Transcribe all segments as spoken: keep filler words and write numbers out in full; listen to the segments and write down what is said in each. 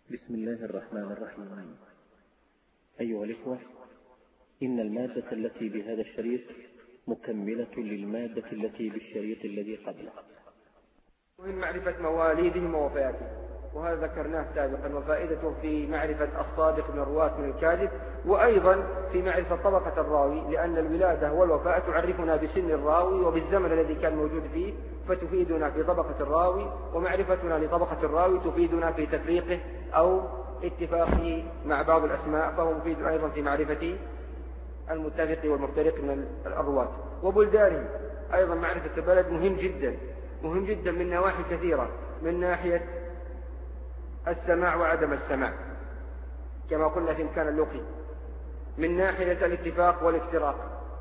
بسم الله الرحمن الرحيم. أيها الإخوة، إن المادة التي بهذا الشريط مكملة للمادة التي بالشريط الذي قبله. ومن معرفة مواليدهم ووفاتهم، وهذا ذكرناه سابقا، وفائدته في معرفة الصادق من الرواة من الكاذب، وأيضا في معرفة طبقة الراوي، لأن الولادة والوفاة تعرفنا بسن الراوي وبالزمن الذي كان موجود فيه، فتفيدنا في طبقة الراوي، ومعرفتنا لطبقة الراوي تفيدنا في تفريقه أو اتفاقه مع بعض الأسماء، فهو مفيد أيضا في معرفة المتفق والمفترق من الرواة. وبلدانهم أيضا، معرفة البلد مهم جدا مهم جدا من نواحي كثيرة، من ناحية السماع وعدم السماع كما قلنا في إمكان اللقي، من ناحية الاتفاق والافتراق،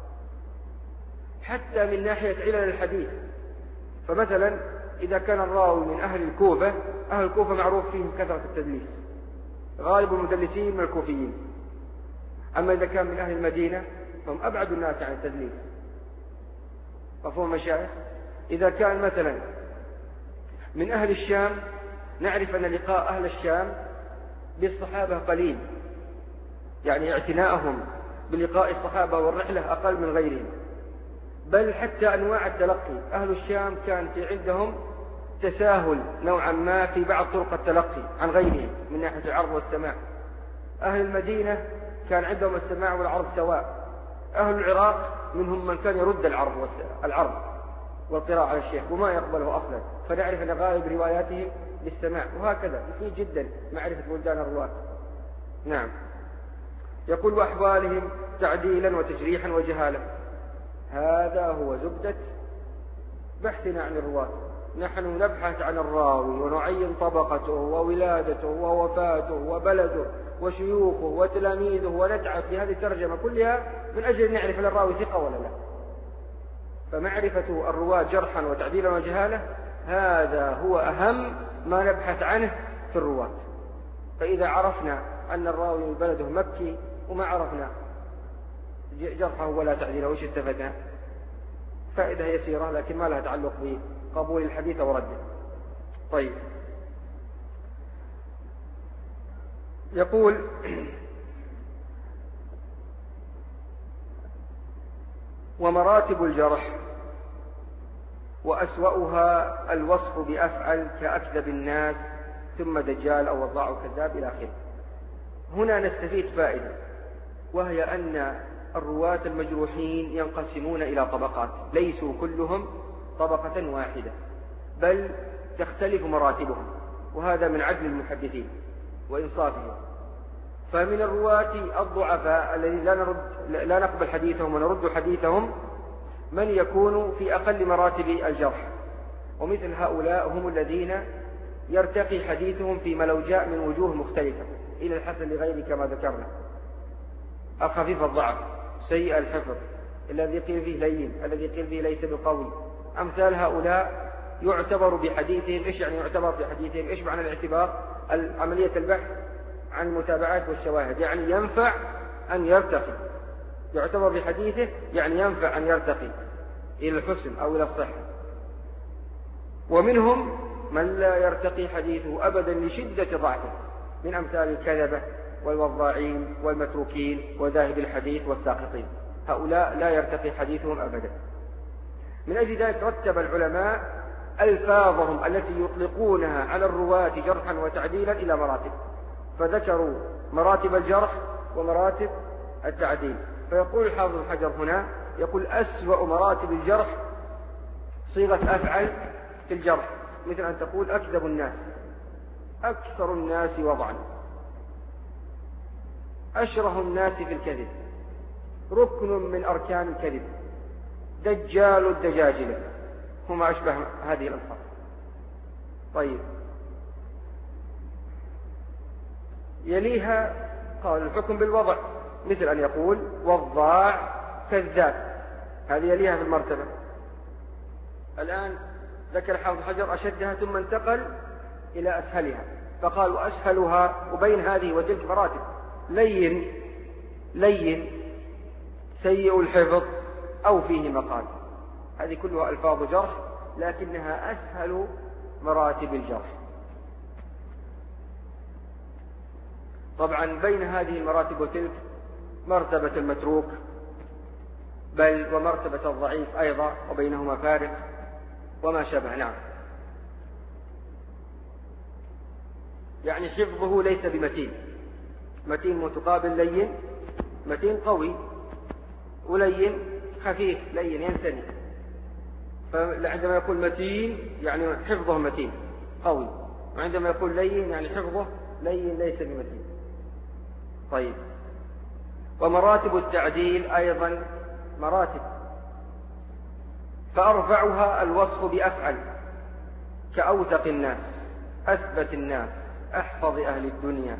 حتى من ناحية علل الحديث. فمثلا إذا كان الراوي من أهل الكوفة، أهل الكوفة معروف فيهم كثرة التدليس، غالب المدلسين من الكوفيين. أما إذا كان من أهل المدينة فهم أبعد الناس عن التدليس. مفهوم مشايخ؟ إذا كان مثلا من أهل الشام، نعرف أن لقاء أهل الشام بالصحابة قليل، يعني اعتناءهم بلقاء الصحابة والرحلة أقل من غيرهم. بل حتى أنواع التلقي، أهل الشام كان في عندهم تساهل نوعا ما في بعض طرق التلقي عن غيرهم من ناحية العرض والسماع. أهل المدينة كان عندهم السماع والعرض سواء. أهل العراق منهم من كان يرد العرض العرض والقراءة على الشيخ وما يقبله أصلا، فنعرف أن غالب رواياتهم للسماع. وهكذا مفيد جدا معرفة بلدان الرواة. نعم. يقول وأحوالهم تعديلا وتجريحا وجهالا. هذا هو زبدة بحثنا عن الرواة. نحن نبحث عن الراوي ونعين طبقته وولادته ووفاته وبلده وشيوخه وتلاميذه، ونتعب في هذه الترجمة كلها من أجل أن نعرف هل الراوي ثقة ولا لا. فمعرفة الرواة جرحا وتعديلا وجهالة هذا هو أهم ما نبحث عنه في الرواة. فإذا عرفنا أن الراوي من بلده مكي وما عرفنا جرحه ولا تعديله، وش استفدنا؟ فائدة يسيرة لكن ما لها تعلق بقبول الحديث ورده. طيب، يقول ومراتب الجرح وأسوأها الوصف بأفعل كأكذب الناس ثم دجال أو وضاع كذاب إلى آخره. هنا نستفيد فائدة، وهي أن الرواة المجروحين ينقسمون إلى طبقات، ليسوا كلهم طبقة واحدة، بل تختلف مراتبهم، وهذا من عدل المحدثين وإنصافهم. فمن الرواة الضعفاء الذين لا نرد لا نقبل حديثهم ونرد حديثهم من يكون في أقل مراتب الجرح، ومثل هؤلاء هم الذين يرتقي حديثهم فيما لو جاء من وجوه مختلفة إلى الحسن لغيره كما ذكرنا. الخفيف الضعف، سيء الحفظ، الذي قيل فيه لين، الذي قيل فيه ليس بقوي. أمثال هؤلاء يعتبر بحديثهم. إيش يعني يعتبر بحديثهم؟ إيش معنى الاعتبار؟ عملية البحث عن المتابعات والشواهد، يعني ينفع أن يرتقي. يعتبر بحديثه يعني ينفع أن يرتقي إلى الحسن أو إلى الصحة. ومنهم من لا يرتقي حديثه أبدا لشدة ضعفه، من أمثال الكذبة والوضاعين والمتروكين وذاهب الحديث والساقطين. هؤلاء لا يرتقي حديثهم أبدا. من أجل ذلك رتب العلماء ألفاظهم التي يطلقونها على الرواة جرحا وتعديلا إلى مراتب، فذكروا مراتب الجرح ومراتب التعديل. فيقول الحافظ ابن حجر هنا، يقول أسوأ مراتب الجرح صيغة أفعل في الجرح، مثل أن تقول أكذب الناس، أكثر الناس وضعا، أشره الناس في الكذب، ركن من أركان الكذب، دجال الدجاجلة، وما أشبه هذه الألفاظ. طيب، يليها قال الحكم بالوضع، مثل أن يقول وضاع كذاب، هذه يليها في المرتبة. الآن ذكر حافظ حجر أشدها ثم انتقل إلى أسهلها، فقال وأسهلها، وبين هذه وتلك مراتب: لين لين، سيء الحفظ، أو فيه مقال. هذه كلها ألفاظ جرح، لكنها أسهل مراتب الجرح. طبعا بين هذه المراتب وتلك مرتبة المتروك بل ومرتبة الضعيف أيضا، وبينهما فارق وما شابه. نعم. يعني حفظه ليس بمتين، متين متقابل لين، متين قوي، ولين خفيف لين ينثني. فعندما يقول متين يعني حفظه متين قوي، وعندما يقول لين يعني حفظه لين ليس بمتين. طيب. ومراتب التعديل أيضا مراتب، فأرفعها الوصف بأفعل، كأوثق الناس، أثبت الناس، أحفظ أهل الدنيا.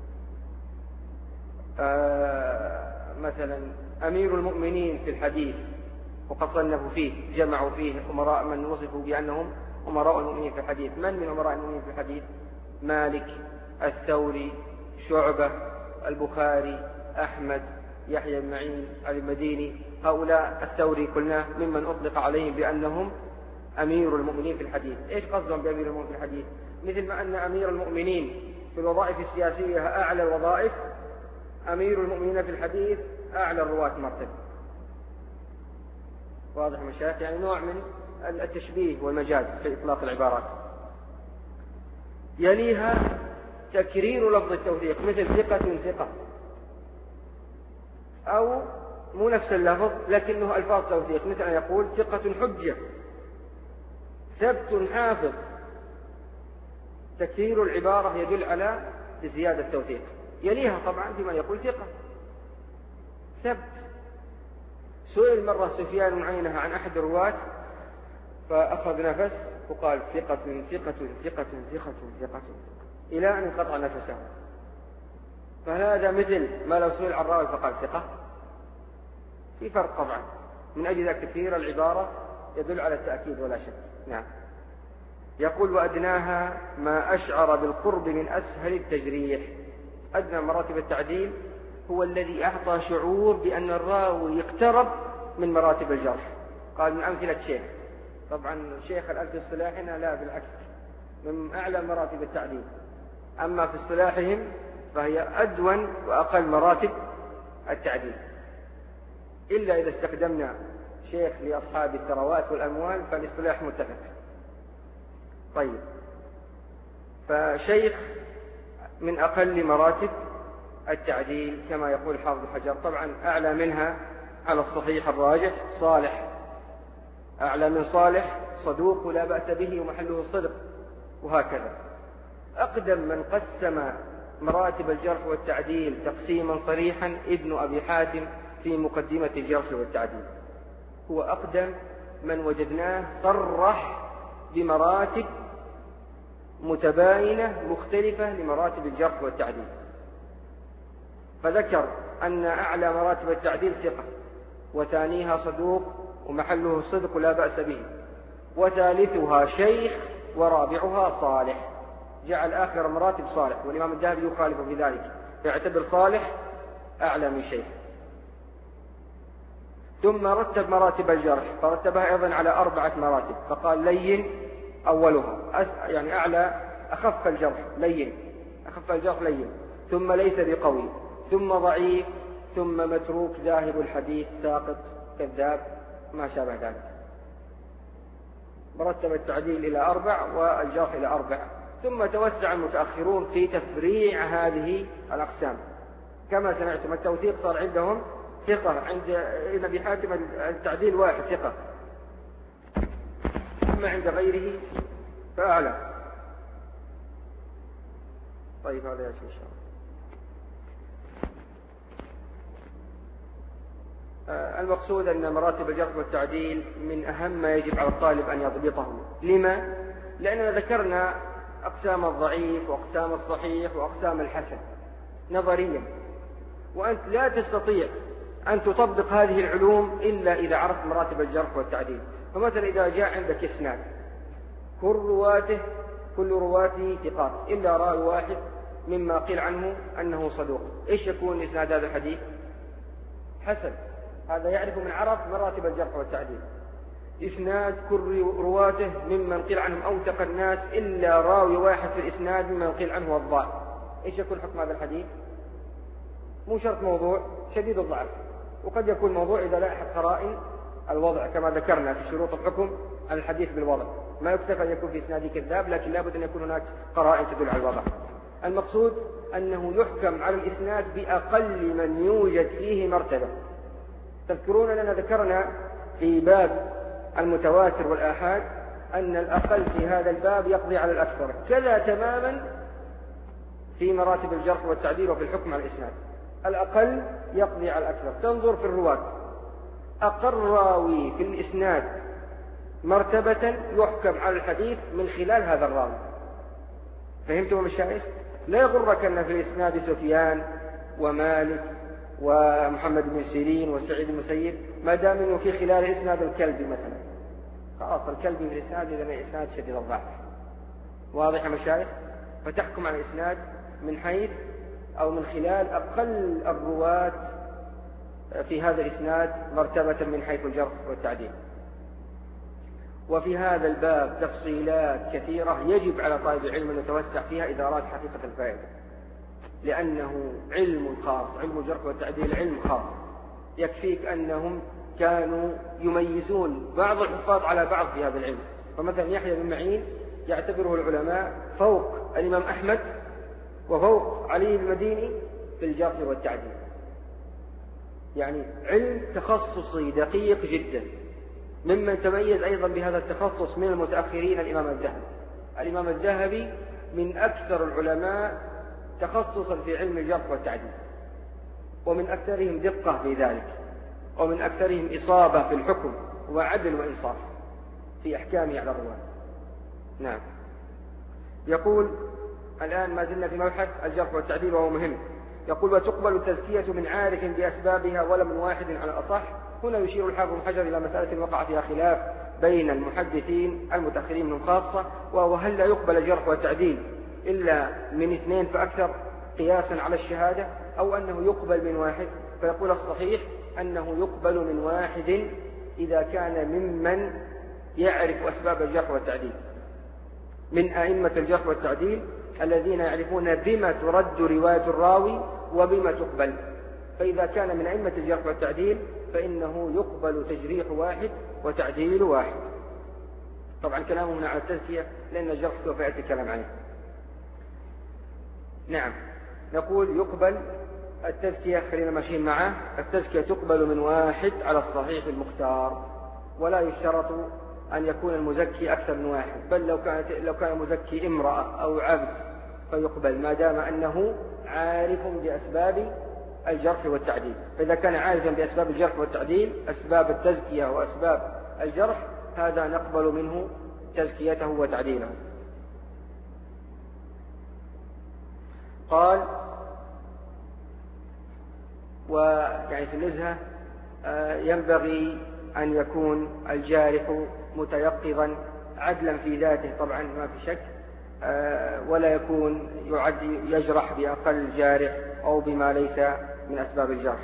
آه مثلا أمير المؤمنين في الحديث، وقد صنفوا فيه جمعوا فيه أمراء من وصفوا بأنهم أمراء المؤمنين في الحديث. من من أمراء المؤمنين في الحديث؟ مالك، الثوري، شعبة، البخاري، أحمد، يحيى بن معين، علي المديني. هؤلاء الثوري قلنا ممن أطلق عليهم بأنهم أمير المؤمنين في الحديث. إيش قصدهم بأمير المؤمنين في الحديث؟ مثل ما أن أمير المؤمنين في الوظائف السياسية أعلى الوظائف، أمير المؤمنين في الحديث أعلى الرواة مرتبة. واضح مشايخ؟ يعني نوع من التشبيه والمجاز في إطلاق العبارات. يليها تكرير لفظ التوثيق، مثل ثقة ثقة، أو مو نفس اللفظ لكنه ألفاظ توثيق، مثل أن يقول ثقة حجة، ثبت حافظ. تكرير العبارة يدل على زيادة التوثيق. يليها طبعا فيما يقول ثقة ثبت. سئل مرة سفيان بن عيينة عن أحد الرواة فأخذ نفس وقال ثقة ثقة ثقة ثقة ثقة إلى أن انقطع نفسه. فهذا مثل ما لو سئل عن راوي فقال ثقة. في فرق طبعا. من أجل ذلك تكرير العبارة يدل على التأكيد ولا شك. نعم. يقول وأدناها ما أشعر بالقرب من أسهل التجريح. أدنى مراتب التعديل هو الذي أعطى شعور بأن الراوي يقترب من مراتب الجرح. قال من أمثلة شيخ. طبعا شيخ الألف في اصطلاحنا لا، بالعكس، من أعلى مراتب التعديل. أما في اصطلاحهم فهي أدون وأقل مراتب التعديل، إلا إذا استخدمنا شيخ لأصحاب الثروات والأموال فالاصطلاح متفق. طيب. فشيخ من أقل مراتب التعديل كما يقول حافظ حجر. طبعا أعلى منها على الصحيح الراجح صالح، أعلى من صالح صدوق لا بأس به ومحله الصدق، وهكذا. أقدم من قسم مراتب الجرح والتعديل تقسيما صريحا ابن أبي حاتم في مقدمة الجرح والتعديل. هو أقدم من وجدناه صرح بمراتب متباينة مختلفة لمراتب الجرح والتعديل. فذكر أن أعلى مراتب التعديل ثقة، وثانيها صدوق ومحله الصدق لا بأس به، وثالثها شيخ، ورابعها صالح. جعل آخر مراتب صالح، والإمام الذهبي يخالف في ذلك، يعتبر صالح أعلى من شيخ. ثم رتب مراتب الجرح فرتبها أيضا على أربعة مراتب، فقال لين أولها، يعني أعلى أخف الجرح لين، أخف الجرح لين، ثم ليس بقوي، ثم ضعيف، ثم متروك ذاهب الحديث ساقط كذاب ما شابه ذلك. مرتب التعديل إلى أربع والجرح إلى أربع. ثم توسع المتأخرون في تفريع هذه الأقسام. كما سمعتم التوثيق صار عندهم ثقة، عند أبي حاتم التعديل واحد ثقة، أما عند غيره فأعلى. طيب هذا يا شيخ إن شاء الله. المقصود أن مراتب الجرح والتعديل من أهم ما يجب على الطالب أن يضبطه. لما؟ لأننا ذكرنا أقسام الضعيف وأقسام الصحيح وأقسام الحسن نظريا، وأنت لا تستطيع أن تطبق هذه العلوم إلا إذا عرفت مراتب الجرح والتعديل. فمثلا إذا جاء عندك إسناد كل رواته كل رواته ثقات إلا راوي واحد مما قيل عنه أنه صدوق، إيش يكون إسناد هذا الحديث؟ حسن. هذا يعرف من عرف مراتب الجرح والتعديل. إسناد كل رواته ممن قيل عنهم أوثق الناس إلا راوي واحد في الإسناد ممن قيل عنه الضال، إيش يكون حكم هذا الحديث؟ مو شرط موضوع شديد الضعف، وقد يكون موضوع إذا لا أحد قرائن الوضع كما ذكرنا في شروط الحكم على الحديث بالوضع. ما يكتفى أن يكون في إسناده كذاب، لكن لابد أن يكون هناك قرائن تدل على الوضع. المقصود أنه يحكم على الإسناد بأقل من يوجد فيه مرتبة. تذكرون أننا ذكرنا في باب المتواتر والآحاد أن الأقل في هذا الباب يقضي على الأكثر، كذا تماما في مراتب الجرح والتعديل وفي الحكم على الإسناد. الأقل يقضي على الأكثر. تنظر في الرواة، أقل راوي في الإسناد مرتبة يحكم على الحديث من خلال هذا الراوي. فهمتم مشايخ؟ لا يغرك أن في الإسناد سفيان ومالك ومحمد بن سيرين وسعيد المسيب ما دام انه في خلال إسناد الكلبي مثلا، خلاص الكلبي في الإسناد إذا ما إسناد شديد الضعف. واضح يا مشايخ؟ فتحكم على الإسناد من حيث أو من خلال أقل الرواة في هذا الإسناد مرتبة من حيث الجرح والتعديل. وفي هذا الباب تفصيلات كثيرة يجب على طالب العلم أن يتوسع فيها إذا أراد حقيقة الفائدة، لأنه علم خاص، علم الجرح والتعديل علم خاص. يكفيك أنهم كانوا يميزون بعض الحفاظ على بعض في هذا العلم. فمثلا يحيى بن معين يعتبره العلماء فوق الإمام أحمد وفوق علي المديني في الجرح والتعديل، يعني علم تخصصي دقيق جدا. ممن تميز أيضا بهذا التخصص من المتأخرين الإمام الذهبي. الإمام الذهبي من أكثر العلماء تخصصا في علم الجرح والتعديل، ومن أكثرهم دقة في ذلك، ومن أكثرهم إصابة في الحكم وعدل وإنصاف في أحكامه على الرواة. نعم. يقول الآن ما زلنا في مبحث الجرح والتعديل وهو مهم. يقول وتقبل التزكية من عارف بأسبابها ولا من واحد على الأصح. هنا يشير الحافظ بن حجر إلى مسألة وقع فيها خلاف بين المحدثين المتأخرين منهم خاصة، وهو هل لا يقبل الجرح والتعديل إلا من اثنين فأكثر قياسا على الشهادة، أو أنه يقبل من واحد. فيقول الصحيح أنه يقبل من واحد إذا كان ممن يعرف أسباب الجرح والتعديل، من أئمة الجرح والتعديل الذين يعرفون بما ترد رواية الراوي وبما تقبل. فإذا كان من أئمة الجرح والتعديل فإنه يقبل تجريح واحد وتعديل واحد. طبعا كلامه هنا على التزكية لأن الجرح سوف يأتي الكلام عنه. نعم. نقول يقبل التزكية، خلينا ماشيين معه. التزكية تقبل من واحد على الصحيح المختار، ولا يشترط أن يكون المزكي أكثر من واحد، بل لو كانت لو كان المزكي امرأة أو عبد فيقبل ما دام أنه عارف بأسباب الجرح والتعديل. فإذا كان عارفا بأسباب الجرح والتعديل، أسباب التزكية وأسباب الجرح، هذا نقبل منه تزكيته وتعديله. قال ويعني في النزهة ينبغي أن يكون الجارح متيقظا عدلا في ذاته، طبعا ما في شك، ولا يكون يعد يجرح بأقل جارح أو بما ليس من أسباب الجرح.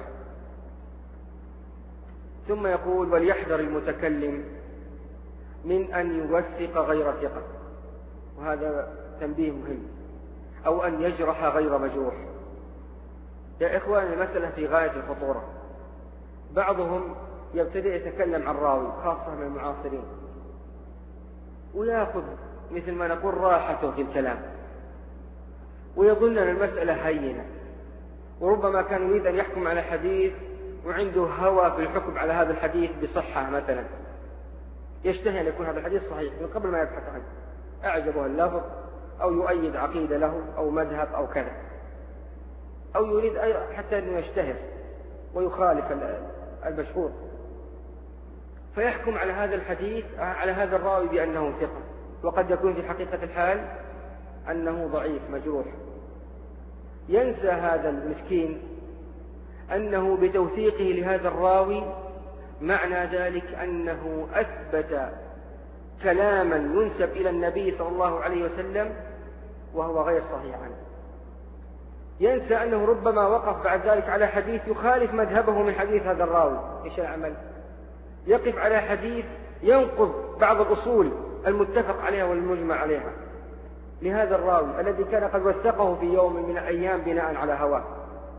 ثم يقول وليحذر المتكلم من أن يوثق غير ثقة، وهذا تنبيه مهم، أو أن يجرح غير مجروح. يا إخوان المسألة في غاية الخطورة. بعضهم يبتدئ يتكلم عن راوي خاصة من المعاصرين ويأخذ مثل ما نقول راحته في الكلام، ويظن أن المسألة هينة، وربما كان يريد أن يحكم على حديث وعنده هوى في الحكم على هذا الحديث بصحة مثلا، يشتهي أن يكون هذا الحديث صحيح من قبل ما يبحث عنه، أعجبه اللفظ أو يؤيد عقيدة له أو مذهب أو كذا، أو يريد حتى أنه يشتهر ويخالف المشهور، فيحكم على هذا الحديث على هذا الراوي بأنه ثقة، وقد يكون في حقيقة الحال أنه ضعيف مجروح. ينسى هذا المسكين أنه بتوثيقه لهذا الراوي معنى ذلك أنه أثبت كلاما ينسب إلى النبي صلى الله عليه وسلم وهو غير صحيح عنه. ينسى أنه ربما وقف بعد ذلك على حديث يخالف مذهبه من حديث هذا الراوي. إيش العمل؟ يقف على حديث ينقض بعض الأصول المتفق عليها والمجمع عليها لهذا الراوي الذي كان قد وثقه في يوم من الأيام بناء على هواه.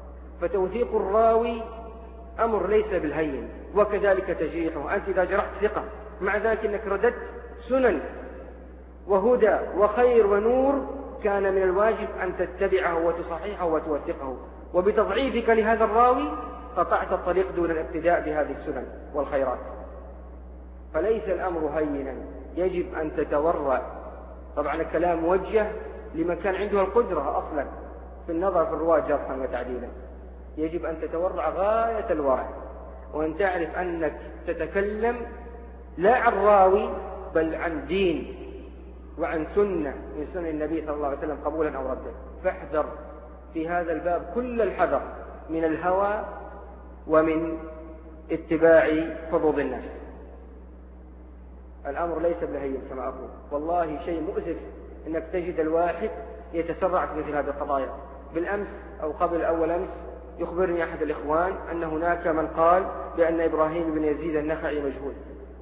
فتوثيق الراوي أمر ليس بالهين، وكذلك تجريحه. أنت إذا جرحت ثقة مع ذلك أنك رددت سنن وهدى وخير ونور، كان من الواجب أن تتبعه وتصححه وتوثقه، وبتضعيفك لهذا الراوي قطعت الطريق دون الابتداء بهذه السنن والخيرات. فليس الأمر هينا، يجب أن تتورع. طبعا الكلام موجه لمن كان عنده القدرة أصلا في النظر في الرواة جرحا وتعديلا. يجب أن تتورع غاية الورع، وأن تعرف أنك تتكلم لا عن راوي بل عن دين وعن سنة من سنن النبي صلى الله عليه وسلم قبولا أو ردا. فاحذر في هذا الباب كل الحذر من الهوى ومن اتباع فضوض الناس. الأمر ليس بالهين كما أقول، والله شيء مؤسف أنك تجد الواحد يتسرع في مثل هذه القضايا. بالأمس أو قبل أول أمس يخبرني أحد الإخوان أن هناك من قال بأن إبراهيم بن يزيد النخعي مجهول،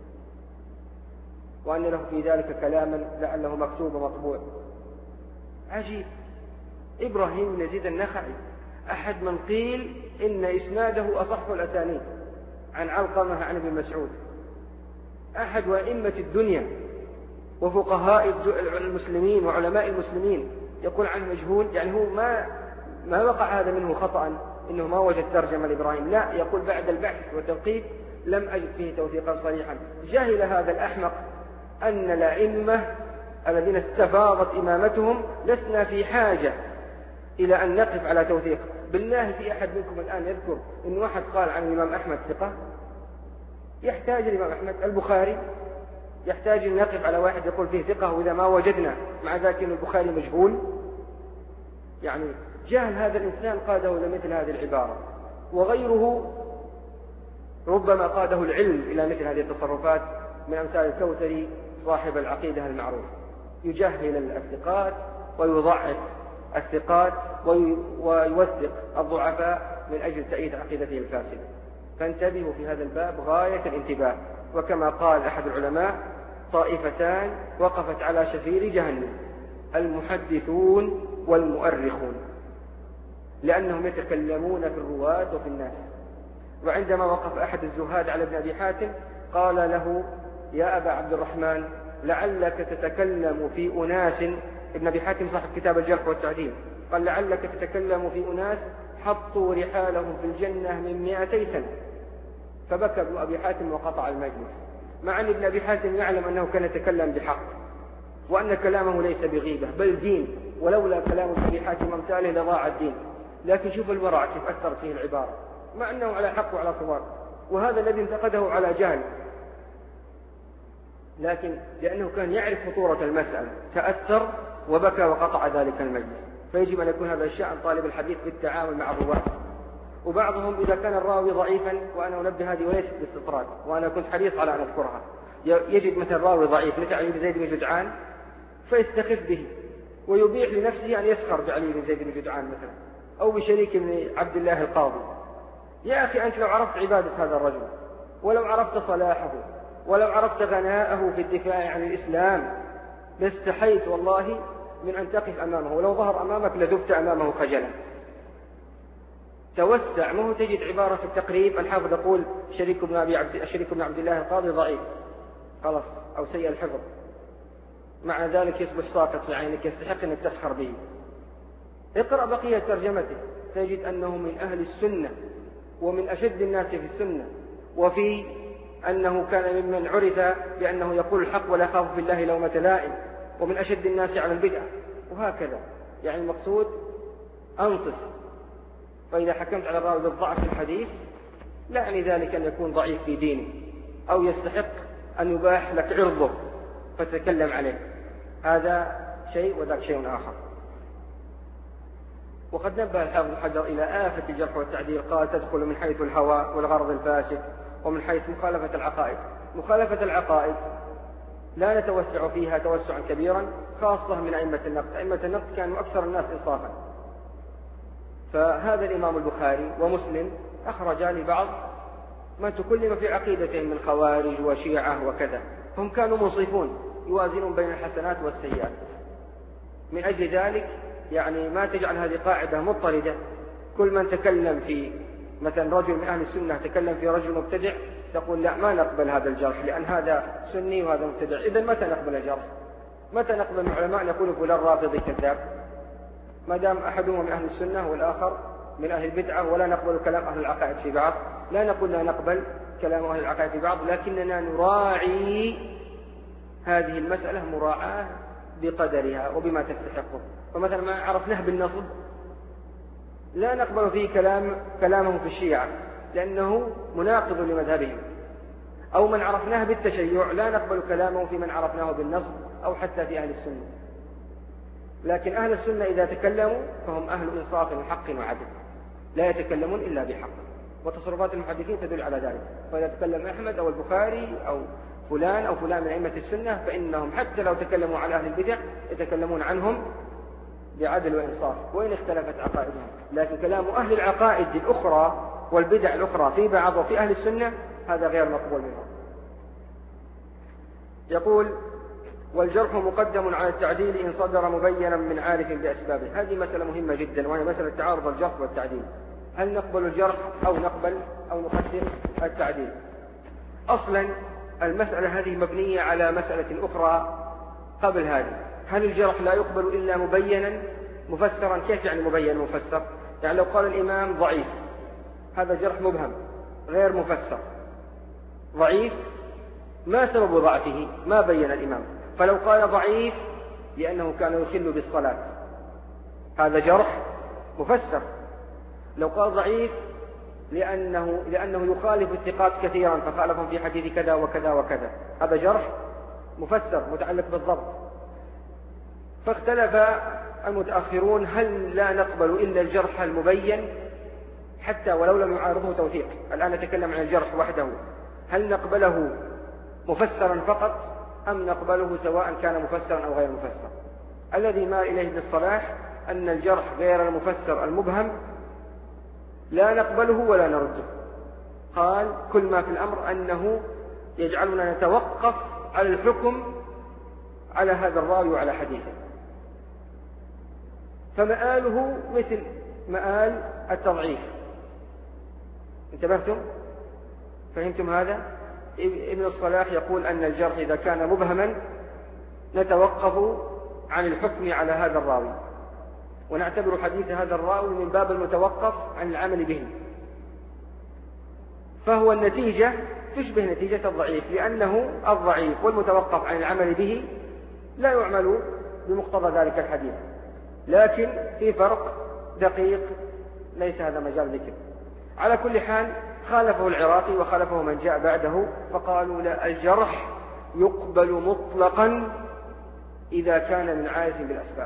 وأن له في ذلك كلاما لعله مكتوب ومطبوع. عجيب، إبراهيم بن يزيد النخعي أحد من قيل إن إسناده أصح الأسانيد عن علقمة عن ابن مسعود، أحد وأئمة الدنيا وفقهاء المسلمين وعلماء المسلمين، يقول عنه مجهول. يعني هو ما ما وقع هذا منه خطأ إنه ما وجد ترجمة لإبراهيم، لا، يقول بعد البحث والتنقيب لم أجد فيه توثيقا صريحا. جهل هذا الأحمق أن الأئمة الذين استفاضت إمامتهم لسنا في حاجة إلى أن نقف على توثيق. بالله في أحد منكم الآن يذكر إن واحد قال عن الإمام أحمد ثقة؟ يحتاج الإمام أحمد البخاري يحتاج أن نقف على واحد يقول فيه ثقة، وإذا ما وجدنا مع ذلك أن البخاري مجهول؟ يعني جهل هذا الإنسان قاده لمثل هذه العبارة، وغيره ربما قاده العلم إلى مثل هذه التصرفات، من أمثال الكوثري صاحب العقيدة المعروف، يجهل الثقات ويضعف الثقات ويوثق الضعفاء من أجل تأييد عقيدته الفاسدة. فانتبهوا في هذا الباب غاية الانتباه. وكما قال أحد العلماء: طائفتان وقفت على شفير جهنم، المحدثون والمؤرخون، لأنهم يتكلمون في الرواة وفي الناس. وعندما وقف أحد الزهاد على ابن أبي حاتم قال له: يا أبا عبد الرحمن، لعلك تتكلم في أناس، ابن أبي حاتم صاحب كتاب الجرح والتعديل، قال: لعلك تتكلم في أناس حطوا رحالهم في الجنة من مئتي سنة. فبكى ابن أبي حاتم وقطع المجلس، مع أن ابن أبي حاتم يعلم أنه كان يتكلم بحق، وأن كلامه ليس بغيبة بل دين، ولولا كلام ابن أبي حاتم أمثاله لضاع الدين. لكن شوف الورع كيف أثر فيه العبارة، مع أنه على حق وعلى صواب، وهذا الذي انتقده على جهل، لكن لأنه كان يعرف خطورة المسألة تأثر وبكى وقطع ذلك المجلس. فيجب أن يكون هذا الشأن طالب الحديث في التعامل مع الرواة. وبعضهم إذا كان الراوي ضعيفا، وأنا أنبه هذه وليست باستطراد، وأنا كنت حريص على أن أذكرها، يجد مثل راوي ضعيف مثل علي بن زيد بن جدعان فيستخف به ويبيح لنفسه أن يسخر بعلي بن زيد بن جدعان مثلا، أو بشريك بن عبد الله القاضي. يا أخي أنت لو عرفت عبادة هذا الرجل، ولو عرفت صلاحه، ولو عرفت غناءه في الدفاع عن الإسلام، لاستحيت والله من أن تقف أمامه، ولو ظهر أمامك لذبت أمامه خجلا. توسع، مو تجد عبارة في التقريب الحافظ يقول شريك بن أبي عبد شريك بن عبد الله القاضي ضعيف خلاص أو سيء الحفظ، مع ذلك يصبح ساقط في عينك، يستحق أنك تسخر به. اقرأ بقية ترجمته تجد أنه من أهل السنة ومن أشد الناس في السنة، وفي أنه كان ممن عرف بأنه يقول الحق ولا يخاف في الله لومة لائم، ومن أشد الناس على البدعة، وهكذا. يعني المقصود أنصف. فإذا حكمت على الراوي بالضعف في الحديث لا يعني ذلك أن يكون ضعيف في دينه أو يستحق أن يباح لك عرضه فتتكلم عليه، هذا شيء وذاك شيء آخر. وقد نبه الحافظ بن حجر إلى آفة الجرح والتعديل، قال: تدخل من حيث الهوى والغرض الفاسد، ومن حيث مخالفة العقائد. مخالفة العقائد لا نتوسع فيها توسعا كبيرا، خاصة من أئمة النقد. أئمة النقد كانوا أكثر الناس إنصافا. فهذا الإمام البخاري ومسلم أخرجا لبعض من تكلم في عقيدتهم من خوارج وشيعة وكذا، هم كانوا منصفون يوازنون بين الحسنات والسيئات. من أجل ذلك يعني ما تجعل هذه قاعدة مضطردة كل من تكلم في مثلا رجل من أهل السنة تكلم في رجل مبتدع تقول لا ما نقبل هذا الجرح لأن هذا سني وهذا مبتدع. إذن متى نقبل الجرح؟ متى نقبل من العلماء يقول فلان رافضي كذاب؟ ما دام أحدهما من أهل السنة والآخر من أهل البدعة، ولا نقبل كلام أهل العقائد في بعض. لا نقول لا نقبل كلام أهل العقائد في بعض، لكننا نراعي هذه المسألة مراعاة بقدرها وبما تستحقه. فمثلا ما عرفناه بالنصب لا نقبل فيه كلام كلامه في الشيعة لأنه مناقض لمذهبهم، أو من عرفناه بالتشيع لا نقبل كلامه في من عرفناه بالنصب أو حتى في أهل السنة. لكن أهل السنة إذا تكلموا فهم أهل إنصاف وحق وعدل، لا يتكلمون إلا بحق، وتصرفات المحدثين تدل على ذلك. فإذا تكلم أحمد أو البخاري أو فلان أو فلان من أئمة السنة فإنهم حتى لو تكلموا على أهل البدع يتكلمون عنهم بعدل وإنصاف وإن اختلفت عقائدهم. لكن كلام أهل العقائد الأخرى والبدع الأخرى في بعض وفي أهل السنة هذا غير مقبول منهم. يقول والجرح مقدم على التعديل إن صدر مبينا من عارف بأسبابه. هذه مسألة مهمة جدا، وهي مسألة تعارض الجرح والتعديل. هل نقبل الجرح أو نقبل أو نقدم التعديل؟ أصلا المسألة هذه مبنية على مسألة أخرى قبل هذه. هل الجرح لا يقبل إلا مبينا مفسرا؟ كيف يعني مبين مفسر؟ يعني لو قال الإمام ضعيف هذا جرح مبهم غير مفسر. ضعيف ما سبب ضعفه؟ ما بين الإمام. فلو قال ضعيف لأنه كان يخل بالصلاة هذا جرح مفسر. لو قال ضعيف لأنه, لأنه يخالف الثقات كثيرا فخالفهم في حديث كذا وكذا وكذا هذا جرح مفسر متعلق بالضبط. فاختلف المتأخرون هل لا نقبل إلا الجرح المبين حتى ولو لم يعارضه توثيق. الآن نتكلم عن الجرح وحده، هل نقبله مفسرا فقط أم نقبله سواء كان مفسرا أو غير مفسر؟ الذي مال إليه بالصلاح أن الجرح غير المفسر المبهم لا نقبله ولا نرده. قال كل ما في الأمر أنه يجعلنا نتوقف على الحكم على هذا الراوي وعلى حديثه، فمآله مثل مآل التضعيف. انتبهتم؟ فهمتم هذا؟ ابن الصلاح يقول أن الجرح إذا كان مبهما نتوقف عن الحكم على هذا الراوي ونعتبر حديث هذا الراوي من باب المتوقف عن العمل به، فهو النتيجة تشبه نتيجة الضعيف، لأنه الضعيف والمتوقف عن العمل به لا يعمل بمقتضى ذلك الحديث. لكن في فرق دقيق ليس هذا مجال ذكر. على كل حال خالفه العراقي وخالفه من جاء بعده فقالوا لا، الجرح يقبل مطلقا إذا كان من عارف بالأسباب.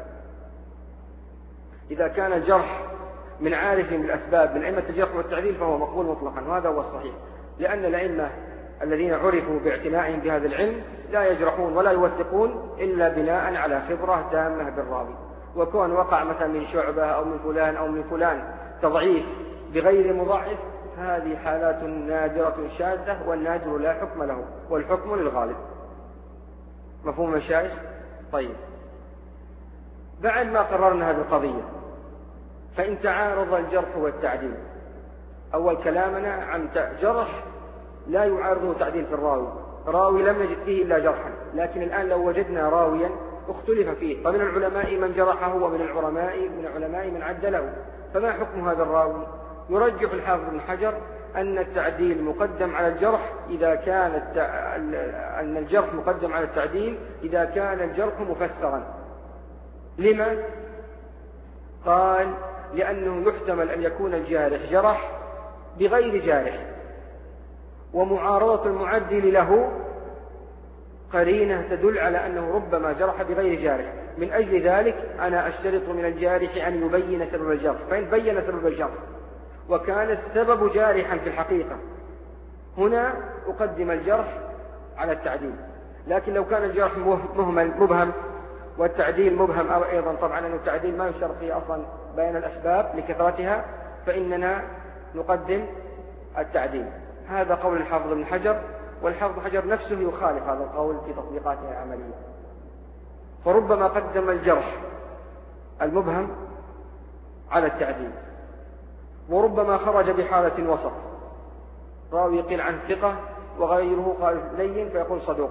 إذا كان الجرح من عارف بالأسباب من أئمة الجرح والتعديل فهو مقبول مطلقا، وهذا هو الصحيح، لأن الأئمة الذين عرفوا باعتنائهم بهذا العلم لا يجرحون ولا يوثقون إلا بناء على خبرة تامة بالراوي. وكون وقع مثلا من شعبة أو من فلان أو من فلان تضعيف بغير مضاعف هذه حالات نادرة شاذة، والنادر لا حكم له والحكم للغالب. مفهوم مشايخ؟ طيب، بعد ما قررنا هذه القضية فإن تعارض الجرح والتعديل، أول كلامنا عن جرح لا يعارضه تعديل في الراوي، راوي لم نجد فيه إلا جرحا، لكن الآن لو وجدنا راويا اختلف فيه، فمن العلماء من جرحه ومن العلماء من العلماء من عدله، فما حكم هذا الراوي؟ يرجح الحافظ بن حجر أن التعديل مقدم على الجرح إذا كان التع... أن الجرح مقدم على التعديل إذا كان الجرح مفسرا. لما؟ قال لأنه يحتمل أن يكون الجارح جرح بغير جارح، ومعارضة المعدل له قرينة تدل على أنه ربما جرح بغير جارح. من أجل ذلك أنا أشترط من الجارح أن يبين سبب الجرح، فإن بين سبب الجرح وكان السبب جارحا في الحقيقة هنا أقدم الجرح على التعديل. لكن لو كان الجرح مهمل مبهم والتعديل مبهم أو أيضا طبعا أن التعديل ما يشترط فيه أصلا بين الأسباب لكثرتها فإننا نقدم التعديل. هذا قول الحافظ بن حجر، والحافظ بن حجر نفسه يخالف هذا القول في تطبيقاته العملية، فربما قدم الجرح المبهم على التعديل، وربما خرج بحالة وسط، راوي قيل عن ثقة وغيره قال لين فيقول صدوق.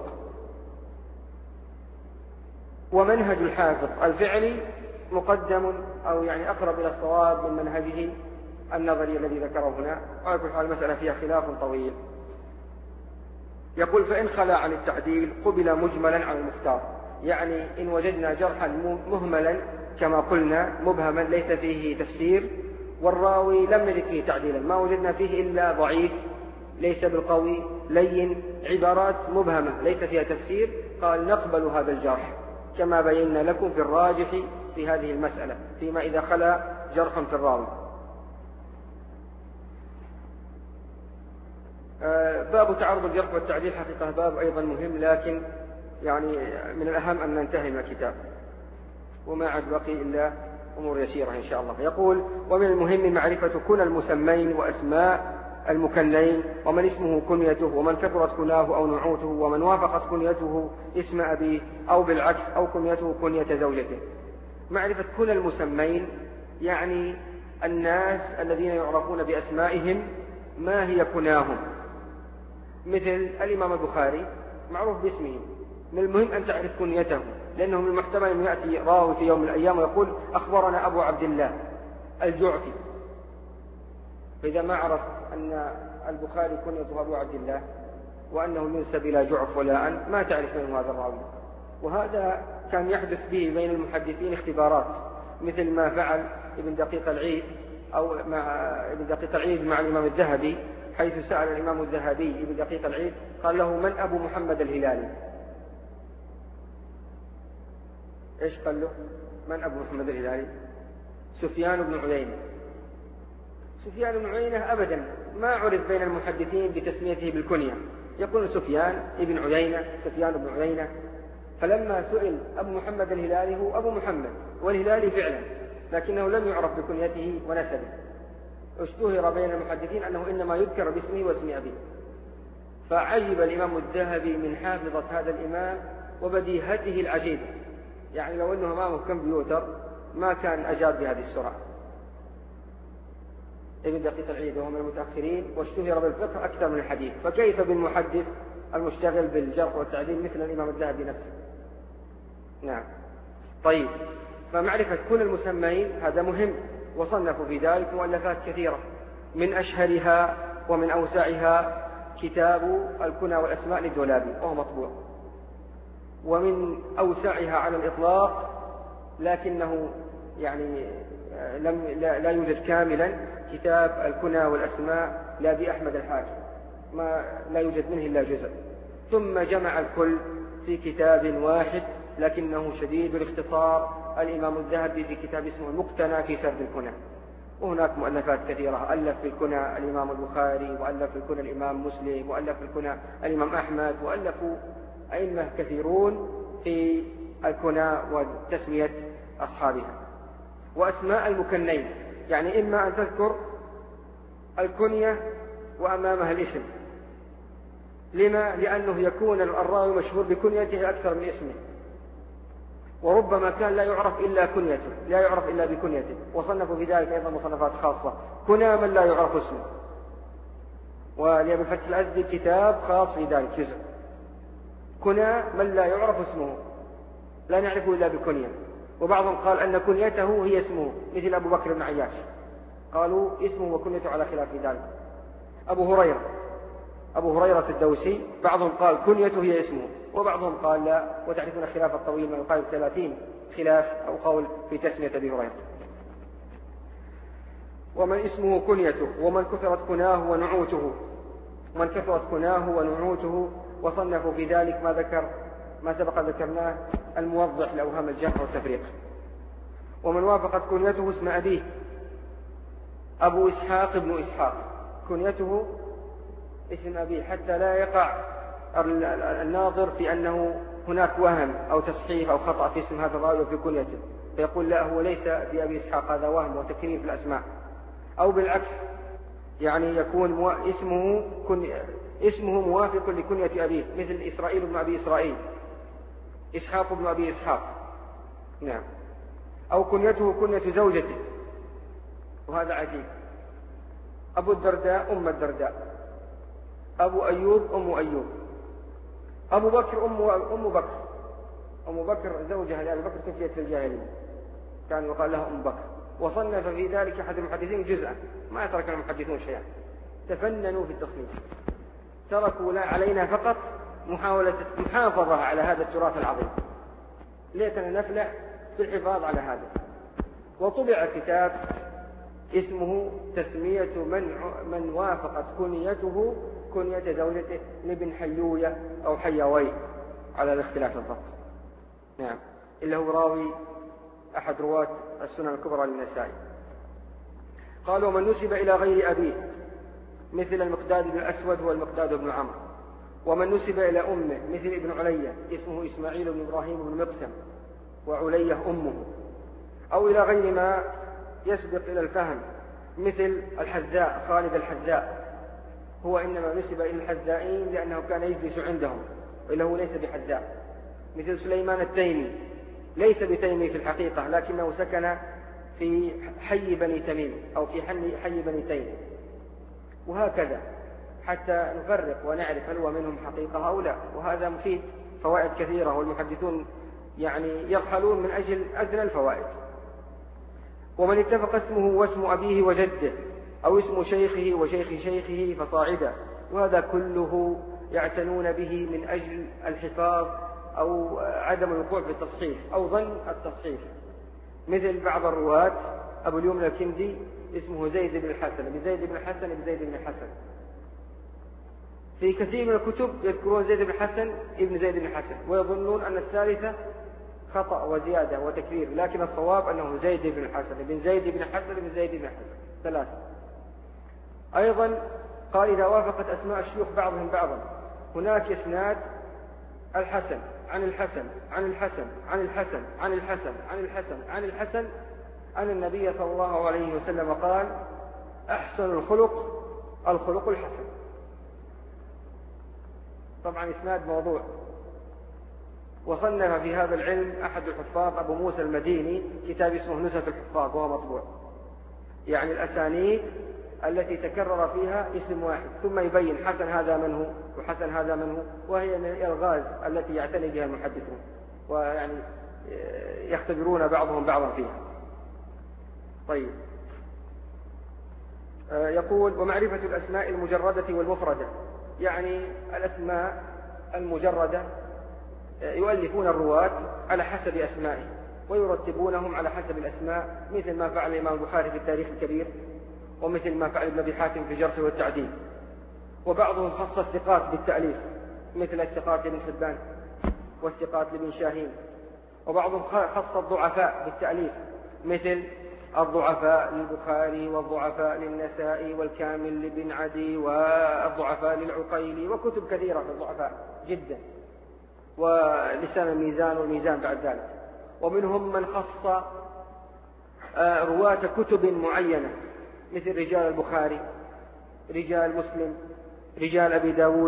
ومنهج الحافظ الفعلي مقدم أو يعني أقرب إلى الصواب من منهجه النظري الذي ذكره هنا. على كل حال المسألة فيها خلاف طويل. يقول فإن خلا عن التعديل قبل مجملا على المختار، يعني إن وجدنا جرحا مهملا كما قلنا مبهما ليس فيه تفسير، والراوي لم نجد فيه تعديلا، ما وجدنا فيه إلا ضعيف ليس بالقوي لين، عبارات مبهمة ليس فيها تفسير، قال نقبل هذا الجرح كما بينا لكم في الراجح في هذه المسألة فيما إذا خلا جرح في الراوي. باب تعارض الجرح والتعديل حقيقة باب أيضا مهم، لكن يعني من الأهم أن ننتهي من الكتاب وما عاد بقي إلا أمور يسيرة إن شاء الله. يقول ومن المهم معرفة كنى المسمين وأسماء المكنين، ومن اسمه كنيته، ومن كثرت كناه أو نعوته، ومن وافقت كنيته اسم أبيه أو بالعكس أو كنيته كنية زوجته. معرفة كنى المسمين يعني الناس الذين يعرفون بأسمائهم ما هي كناهم، مثل الإمام البخاري معروف باسمه، من المهم أن تعرف كنيته، لأنه من المحتمل أن يأتي راوي في يوم من الأيام ويقول أخبرنا أبو عبد الله الجعفي، فإذا ما عرف أن البخاري كنيته أبو عبد الله وأنه ينسب إلى جعف ولا أن ما تعرف من هذا الراوي. وهذا كان يحدث به بين المحدثين اختبارات، مثل ما فعل ابن دقيق العيد أو مع ابن دقيق العيد مع الإمام الذهبي، حيث سأل الإمام الذهبي ابن دقيق العيد قال له من أبو محمد الهلالي؟ إيش قال له؟ من أبو محمد الهلالي؟ سفيان بن عيينة. سفيان بن عيينة أبدا ما عرف بين المحدثين بتسميته بالكنية، يقول سفيان ابن عيينة سفيان بن عيينة. فلما سئل أبو محمد الهلالي هو أبو محمد والهلالي فعلا، لكنه لم يعرف بكنيته ونسبه. اشتهر بين المحدثين أنه إنما يذكر باسمه واسم أبيه. فعجب الإمام الذهبي من حافظة هذا الإمام وبديهته العجيبة، يعني لو أنه أمامه كمبيوتر ما كان أجاب بهذه السرعة. ابن دقيق العيد وهو من المتأخرين واشتهر بالفقه أكثر من الحديث، فكيف بالمحدث المشتغل بالجرح والتعديل مثل الإمام الذهبي نفسه؟ نعم. طيب، فمعرفة كل المسمين هذا مهم، وصنفوا في ذلك مؤلفات كثيرة، من أشهرها ومن أوسعها كتاب الكنى والأسماء للدولابي وهو مطبوع، ومن أوسعها على الإطلاق لكنه يعني لم لا يوجد كاملا كتاب الكنى والأسماء لأبي أحمد الحاكم، ما لا يوجد منه إلا جزء، ثم جمع الكل في كتاب واحد لكنه شديد الاختصار الإمام الذهبي في كتاب اسمه المقتنى في سرد الكنى. وهناك مؤلفات كثيرة، ألف في الكنى الإمام البخاري، وألف في الكنى الإمام مسلم، وألف في الكنى الإمام أحمد، وألفوا أئمة كثيرون في الكنى وتسمية أصحابها. وأسماء المكنين يعني إما أن تذكر الكنية وأمامها الاسم. لما؟ لأنه يكون الراوي مشهور بكنيته أكثر من اسمه، وربما كان لا يعرف إلا كنيته لا يعرف إلا بكنيته، وصنفوا في ذلك أيضا مصنفات خاصة كنى من لا يعرف اسمه، ولأبي فتح الأزدي كتاب خاص في ذلك جزء كنى من لا يعرف اسمه لا نعرفه إلا بكنية. وبعضهم قال أن كنيته هي اسمه، مثل أبو بكر بن عياش قالوا اسمه وكنيته على خلاف ذلك. أبو هريرة أبو هريرة الدوسي بعضهم قال كنيته هي اسمه، وبعضهم قال لا، وتعرفون الخلاف الطويل ما يقال ثلاثين خلاف أو قول في تسمية أبي هريرة. ومن اسمه كنيته، ومن كثرت كناه ونعوته من كثرت كناه ونعوته وصنفوا في ذلك ما ذكر ما سبق ذكرناه الموضح لأوهام الجمع والتفريق. ومن وافقت كنيته اسم أبيه، أبو إسحاق بن إسحاق كنيته اسم أبيه، حتى لا يقع الناظر في أنه هناك وهم أو تصحيح أو خطأ في اسم هذا الراوي وفي كنيته، فيقول لا هو ليس بأبي إسحاق، هذا وهم وتكريم في الأسماء. أو بالعكس يعني يكون اسمه كن... اسمه موافق لكنية أبيه، مثل إسرائيل بن أبي إسرائيل، إسحاق بن أبي إسحاق. نعم. أو كنيته كنية زوجته، وهذا عجيب، أبو الدرداء أم الدرداء، أبو أيوب أم أيوب، أبو بكر أم أم بكر، أم بكر زوجها لأبي بكر توفيت في الجاهلية، كان يقال لها أم بكر. وصنف في ذلك أحد المحدثين جزءا، ما ترك المحدثون شيئا، تفننوا في التصنيف، تركوا لا علينا فقط محاولة محافظة على هذا التراث العظيم، ليتنا نفلح بالحفاظ على هذا. وطبع كتاب اسمه تسمية من من وافقت كنيته كنية زوجته لابن حيوية أو حيوي على الاختلاف الضبط. نعم، إلا هو راوي أحد رواة السنن الكبرى للنسائي. قال: ومن نسب إلى غير أبيه مثل المقداد بن الأسود هو المقداد بن عمرو. ومن نسب إلى أمه مثل ابن علية اسمه إسماعيل بن إبراهيم بن مقسم وعلية أمه. أو إلى غير ما يسبق إلى الفهم مثل الحذاء خالد الحذاء، هو إنما نسب إلى الحذائين لأنه كان يجلس عندهم، وإلا هو ليس بحذاء. مثل سليمان التيمي، ليس بتيمي في الحقيقة، لكنه سكن في حي بني تميم أو في حي بني تيم. وهكذا حتى نفرق ونعرف هل هو منهم حقيقة أو لا، وهذا مفيد، فوائد كثيرة، والمحدثون يعني يرحلون من أجل أدنى الفوائد. ومن اتفق اسمه واسم أبيه وجده أو اسم شيخه وشيخ شيخه فصاعدا، وهذا كله يعتنون به من أجل الحفاظ أو عدم الوقوع في التصحيح أو ظن التصحيح. مثل بعض الرواة أبو اليمنى الكندي اسمه زيد بن الحسن بن زيد بن الحسن بن زيد بن الحسن. في كثير من الكتب يذكرون زيد بن الحسن ابن زيد بن الحسن، ويظنون أن الثالثة خطأ وزيادة وتكرير، لكن الصواب أنه زيد بن الحسن بن زيد بن الحسن بن زيد بن الحسن ثلاثة. أيضا قال: إذا وافقت أسماء الشيوخ بعضهم بعضا، هناك إسناد الحسن عن الحسن عن الحسن عن الحسن عن الحسن عن الحسن عن الحسن أن النبي صلى الله عليه وسلم قال: أحسن الخلق الخلق الحسن. طبعا إسناد موضوع. وصنف في هذا العلم أحد الحفاظ أبو موسى المديني كتاب اسمه نزهة الحفاظ وهو مطبوع، يعني الأسانيد التي تكرر فيها اسم واحد، ثم يبين حسن هذا من هو وحسن هذا من هو، وهي من الألغاز التي يعتني بها المحدثون، ويعني يختبرون بعضهم بعضا فيها. طيب، يقول: ومعرفة الأسماء المجردة والمفردة، يعني الأسماء المجردة يؤلفون الرواة على حسب أسمائهم ويرتبونهم على حسب الأسماء، مثل ما فعل الإمام البخاري في التاريخ الكبير، ومثل ما فعل ابن أبي حاتم في الجرح والتعديل. وبعضهم خص الثقات بالتأليف مثل الثقات لابن حبان والثقات لابن شاهين. وبعضهم خص الضعفاء بالتأليف مثل الضعفاء للبخاري والضعفاء للنسائي والكامل لابن عدي والضعفاء للعقيلي، وكتب كثيرة في الضعفاء جدا، ولسان الميزان والميزان بعد ذلك. ومنهم من خص رواة كتب معينة مثل رجال البخاري، رجال مسلم، رجال أبي داود،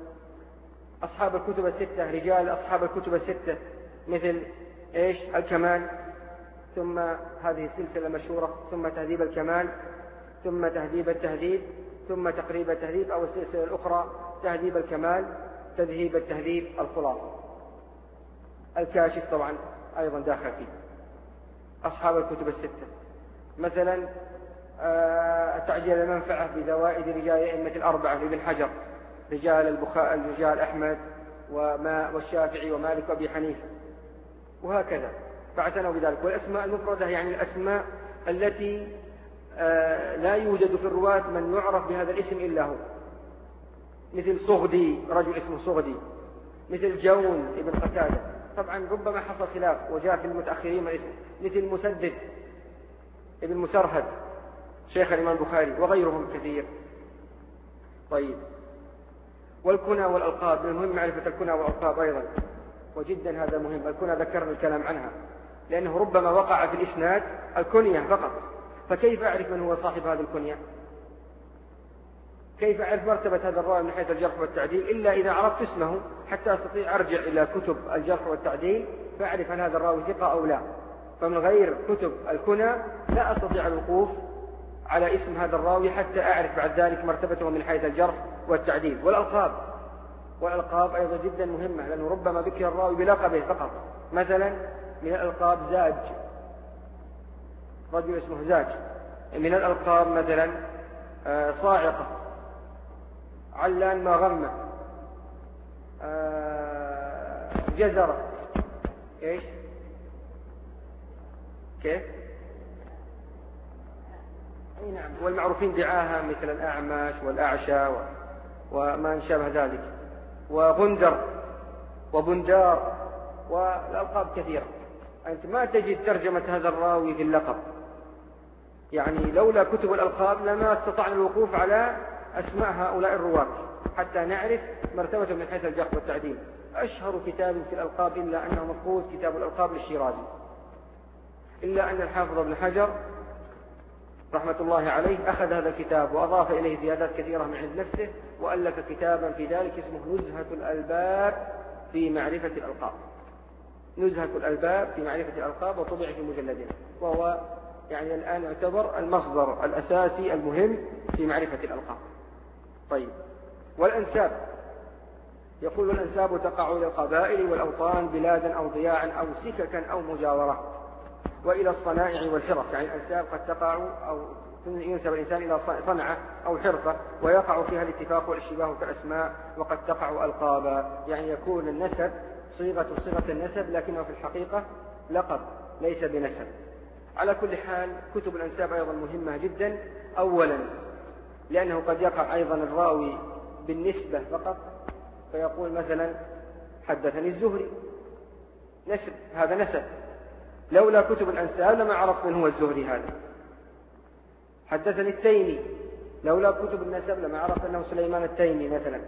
أصحاب الكتب الستة، رجال أصحاب الكتب الستة مثل إيش الكمال، ثم هذه السلسلة مشهورة، ثم تهذيب الكمال، ثم تهذيب التهذيب، ثم تقريب التهذيب، أو السلسلة الأخرى تهذيب الكمال، تذهيب التهذيب، الخلاصة. الكاشف طبعا أيضا داخل فيه. أصحاب الكتب الستة مثلا تعجيل المنفعة بزوائد رجال أئمة الأربعة لابن حجر، رجال البخاري، رجال أحمد وما والشافعي ومالك وأبي حنيفة، وهكذا فاعتنوا بذلك. والأسماء المفردة يعني الأسماء التي لا يوجد في الرواة من يعرف بهذا الاسم إلا هو، مثل صغدي، رجل اسمه صغدي، مثل جون ابن قتادة، طبعا ربما حصل خلاف وجاء في المتأخرين من اسمه، مثل مسدد ابن مسرهد شيخ الإمام البخاري، وغيرهم كثير. طيب، والكنى والألقاب، من المهم معرفة الكنى والألقاب أيضا، وجدا هذا مهم. الكنى ذكرنا الكلام عنها لأنه ربما وقع في الإسناد الكنية فقط، فكيف أعرف من هو صاحب هذه الكنية؟ كيف أعرف مرتبة هذا الراوي من حيث الجرح والتعديل إلا إذا عرفت اسمه، حتى أستطيع أرجع إلى كتب الجرح والتعديل فأعرف هل هذا الراوي ثقة أو لا. فمن غير كتب الكنى لا أستطيع الوقوف على اسم هذا الراوي حتى أعرف بعد ذلك مرتبته من حيث الجرح والتعديل. والألقاب والألقاب أيضا جدا مهمة، لأنه ربما ذكر الراوي بلقبه فقط. مثلا من الألقاب زاج، رجل اسمه زاج. من الألقاب مثلا صاعقة، علان ما غمة، جزرة، ايش كيف اي نعم، والمعروفين دعاها مثل الأعمش والأعشى وما شابه ذلك، وغندر وبندار، والألقاب كثيرة. أنت ما تجد ترجمة هذا الراوي في اللقب، يعني لولا كتب الألقاب لما استطعنا الوقوف على أسماء هؤلاء الرواة حتى نعرف مرتبة من حيث الجرح والتعديل. أشهر كتاب في الألقاب إلا أنه مفقود كتاب الألقاب للشيرازي، إلا أن الحافظ ابن حجر رحمة الله عليه أخذ هذا الكتاب وأضاف إليه زيادات كثيرة من عند نفسه، وألف كتابا في ذلك اسمه نزهة الألباب في معرفة الألقاب. نزهة الألباب في معرفة الألقاب، وطبع في مجلدين، وهو يعني الآن يعتبر المصدر الأساسي المهم في معرفة الألقاب. طيب، والأنساب، يقول الأنساب تقع إلى القبائل والأوطان بلادا أو ضياعا أو سككا أو مجاورة، وإلى الصنائع والحرف. يعني الأنساب قد تقع أو ينسب الإنسان إلى صنعة أو حرفة ويقع فيها الاتفاق والاشتباه كالأسماء، وقد تقع ألقابا، يعني يكون النسب صيغة صيغة النسب لكنه في الحقيقة لقب ليس بنسب. على كل حال كتب الأنساب أيضا مهمة جدا، أولا لأنه قد يقع أيضا الراوي بالنسبة فقط، فيقول مثلا حدثني الزهري، نسب، هذا نسب، لولا كتب الأنساب لما عرفت من هو الزهري هذا. حدثني التيمي، لولا كتب النسب لما عرفت أنه سليمان التيمي مثلا.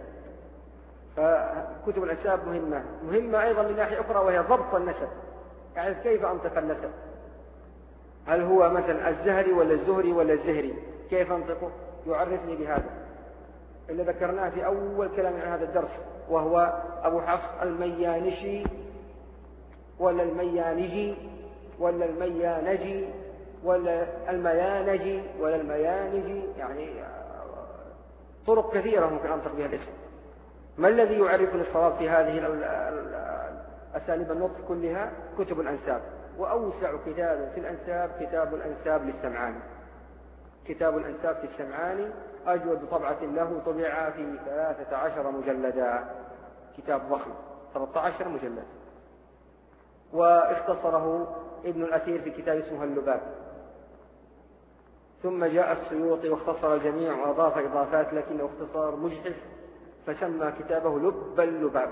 فكتب الأنساب مهمة مهمة أيضا من ناحية أخرى، وهي ضبط النسب، يعني كيف أنطق النسب، هل هو مثلا الزهري ولا الزهري ولا الزهري، كيف أنطقه، يعرفني بهذا اللي ذكرناه في أول كلام عن هذا الدرس، وهو أبو حفص الميانشي ولا الميانجي ولا الميانجي ولا الميانجي ولا الميانجي، يعني طرق كثيرة ممكن أنطق بها الاسم. ما الذي يعرفني الصواب في هذه أساليب النطق كلها؟ كتب الأنساب. وأوسع كتاب في الأنساب كتاب الأنساب للسمعاني. كتاب الأنساب في السمعاني أجود طبعة له، طبع في ثلاثة عشر مجلدا، كتاب ضخم، ثلاثة عشر مجلد. واختصره ابن الأثير في كتاب اسمه اللباب. ثم جاء السيوطي واختصر الجميع وأضاف إضافات، لكنه اختصار مجحف، فسمى كتابه لب اللباب،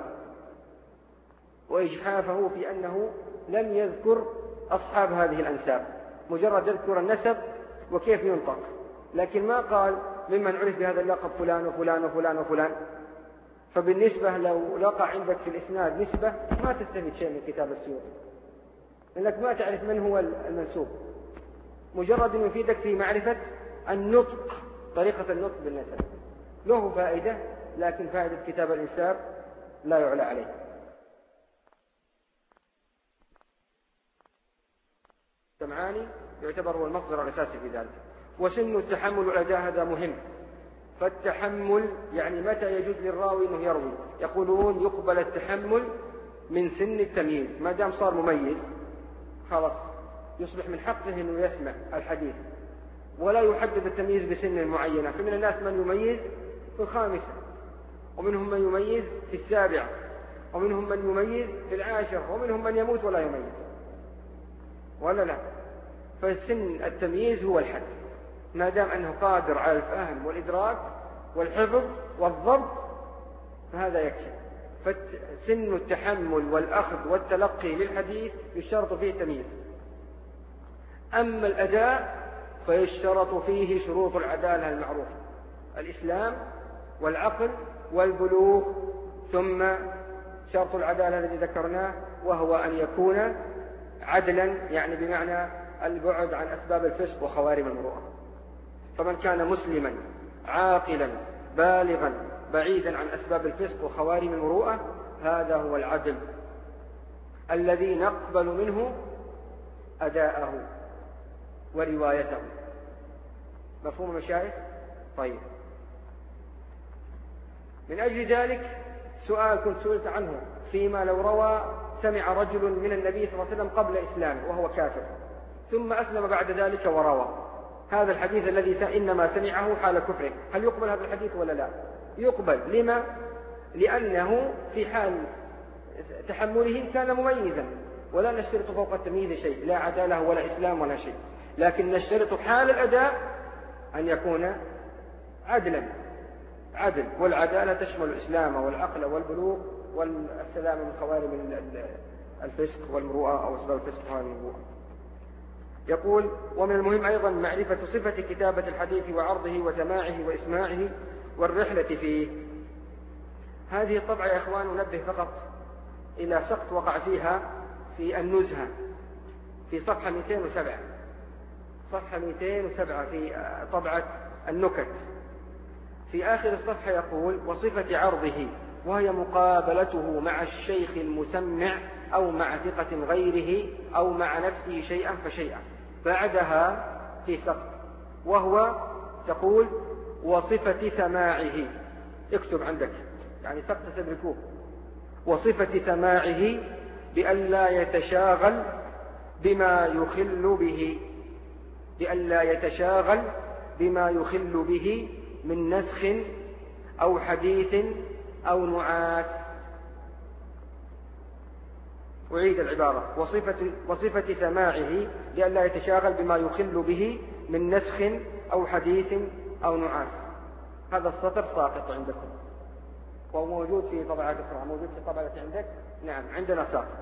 وإجحافه في أنه لم يذكر أصحاب هذه الأنساب، مجرد يذكر النسب وكيف ينطق، لكن ما قال ممن عرف بهذا اللقب فلان وفلان وفلان وفلان. فبالنسبة لو لقى عندك في الإسناد نسبة ما تستفيد شيء من كتاب السيوطي، لأنك ما تعرف من هو المنسوب، مجرد أن يفيدك في معرفة النطق، طريقة النطق بالنسب، له فائدة، لكن فائدة كتاب الإنساب لا يعلى عليه. السمعاني يعتبر هو المصدر الأساسي في ذلك. وسن التحمل والأداء هذا مهم. فالتحمل يعني متى يجوز للراوي أنه يروي، يقولون يقبل التحمل من سن التمييز، ما دام صار مميز خلاص يصبح من حقه أنه يسمع الحديث، ولا يحدد التمييز بسن معينة. فمن الناس من يميز في الخامسة، ومنهم من يميز في السابعة، ومنهم من يميز في العاشرة، ومنهم من يموت ولا يميز، ولا لا. فسن التمييز هو الحد، ما دام أنه قادر على الفهم والإدراك والحفظ والضبط فهذا يكفي. فسن التحمل والأخذ والتلقي للحديث يشترط فيه التمييز. أما الأداء فيشترط فيه شروط العدالة المعروفة، الإسلام والعقل والبلوغ، ثم شرط العدالة الذي ذكرناه وهو أن يكون عدلا، يعني بمعنى البعد عن أسباب الفسق وخوارم المروءة. فمن كان مسلما عاقلا بالغا بعيدا عن أسباب الفسق وخوارم المروءة هذا هو العدل الذي نقبل منه أداءه وروايته. مفهوم المشايخ؟ طيب، من أجل ذلك سؤال كنت سئلت عنه فيما لو روى سمع رجل من النبي صلى الله عليه وسلم قبل إسلامه وهو كافر ثم أسلم بعد ذلك وروى هذا الحديث الذي إنما سمعه حال كفره، هل يقبل هذا الحديث ولا لا؟ يقبل. لما؟ لأنه في حال تحمله كان مميزا، ولا نشترط فوق التمييز شيء، لا عدالة ولا إسلام ولا شيء، لكن نشترط حال الأداء أن يكون عدلا عدل، والعدالة تشمل الإسلام والعقل والبلوغ والسلام من خوارم الفسق والمروءة أو أسباب الفسق وخوارم المروءة. يقول: ومن المهم أيضا معرفة صفة كتابة الحديث وعرضه وسماعه وإسماعه والرحلة فيه. هذه الطبعة يا إخوان ننبه فقط إلى سقط وقع فيها في النزهة في صفحة مئتين وسبعة، صفحة مئتين وسبعة في طبعة النكت، في آخر الصفحة يقول: وصفة عرضه، وهي مقابلته مع الشيخ المسمع أو مع ثقة غيره أو مع نفسه شيئا فشيئا. بعدها في سقط، وهو تقول: وصفة سماعه، اكتب عندك يعني سقط تدركوه، وصفة سماعه بألا يتشاغل بما يخل به، بألا يتشاغل بما يخل به من نسخ أو حديث أو نعاس. أعيد العبارة: وصفة, وصفة سماعه لئلا يتشاغل بما يخل به من نسخ أو حديث أو نعاس. هذا السطر ساقط عندكم، وهو موجود في طبعات أخرى، موجود في طبعة عندك؟ نعم، عندنا ساقط.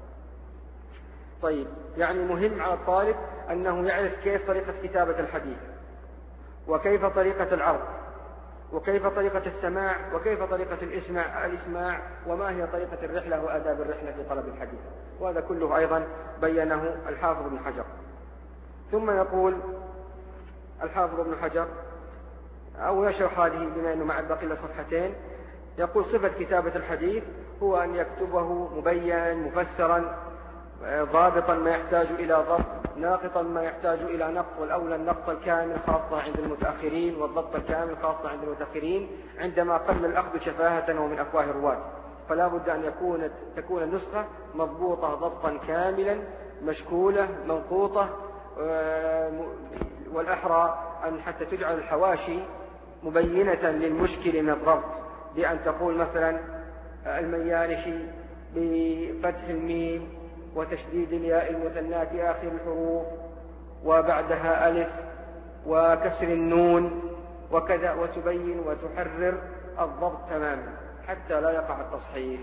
طيب، يعني مهم على الطالب أنه يعرف كيف طريقة كتابة الحديث، وكيف طريقة العرض، وكيف طريقة السماع، وكيف طريقة الإسماع, الإسماع وما هي طريقة الرحلة وآداب الرحلة في طلب الحديث. وهذا كله أيضا بينه الحافظ ابن حجر. ثم يقول الحافظ ابن حجر، أو يشرح هذه بما أنه مع الباقي إلى صفحتين، يقول: صفة كتابة الحديث هو أن يكتبه مبين مفسرا ضابطا ما يحتاج إلى ضبط، ناقطا ما يحتاج إلى نقط، والأولى النقط الكامل خاصة عند المتأخرين، والضبط الكامل خاصة عند المتأخرين عندما قل الأخذ شفاهة ومن أفواه الرواة. فلا بد أن يكون تكون النسخة مضبوطة ضبطا كاملا مشكولة منقوطة، والأحرى أن حتى تجعل الحواشي مبينة للمشكل من الضبط، بأن تقول مثلا الميانشي بفتح الميم وتشديد الياء المثنى في آخر الحروف وبعدها ألف وكسر النون وكذا، وتبين وتحرر الضبط تماما حتى لا يقع التصحيح.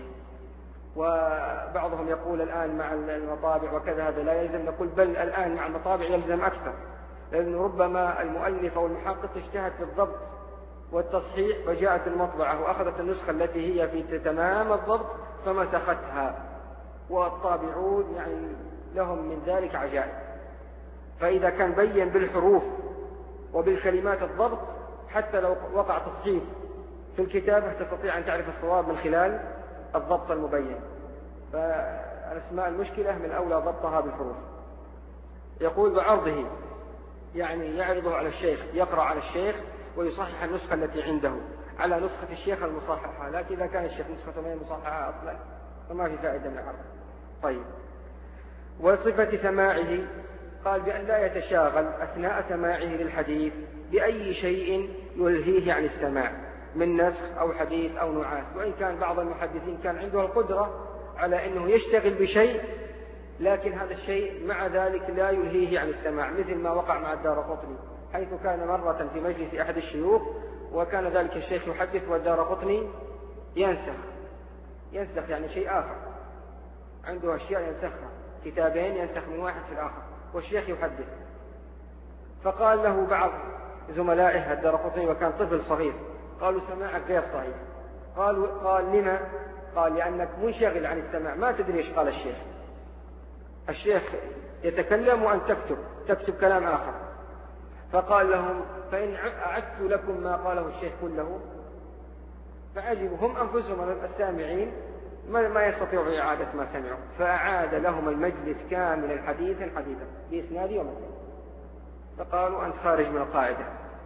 وبعضهم يقول الآن مع المطابع وكذا، هذا لا يلزم. نقول بل الآن مع المطابع يلزم أكثر، لأن ربما المؤلف أو المحقق اجتهد في الضبط والتصحيح فجاءت المطبعة وأخذت النسخة التي هي في تمام الضبط فمسختها، والطابعون يعني لهم من ذلك عجائب. فإذا كان بين بالحروف وبالكلمات الضبط، حتى لو وقع تصحيح في الكتابة تستطيع أن تعرف الصواب من خلال الضبط المبين. فالأسماء المشكلة من أولى ضبطها بالحروف. يقول: بعرضه، يعني يعرضه على الشيخ، يقرأ على الشيخ ويصحح النسخة التي عنده على نسخة الشيخ المصححة، لكن إذا كان الشيخ نسخة ما مصححة أصلا فما في فائدة من العرض. طيب، وصفة سماعه قال: بأن لا يتشاغل أثناء سماعه للحديث بأي شيء يلهيه عن السماع من نسخ أو حديث أو نعاس. وإن كان بعض المحدثين كان عنده القدرة على أنه يشتغل بشيء، لكن هذا الشيء مع ذلك لا يلهيه عن السماع، مثل ما وقع مع الدارقطني، حيث كان مرة في مجلس أحد الشيوخ وكان ذلك الشيخ يحدث والدارقطني ينسخ ينسخ يعني شيء آخر، عنده أشياء ينسخها، كتابين ينسخ من واحد في الآخر، والشيخ يحدث. فقال له بعض زملائه الدارقطني وكان طفل صغير، قالوا: سماعك غير صحيح. قالوا: قال: لما؟ قال: لأنك منشغل عن السماع، ما تدري ايش قال الشيخ. الشيخ يتكلم وأن تكتب تكتب كلام آخر. فقال لهم: فإن أعدت لكم ما قاله الشيخ كله. فعجبوا هم أنفسهم السامعين ما يستطيعوا إعادة ما سمعوا، فأعاد لهم المجلس كاملا حديثا حديثا بإسناد ومتن. فقالوا: أنت خارج من القاعدة،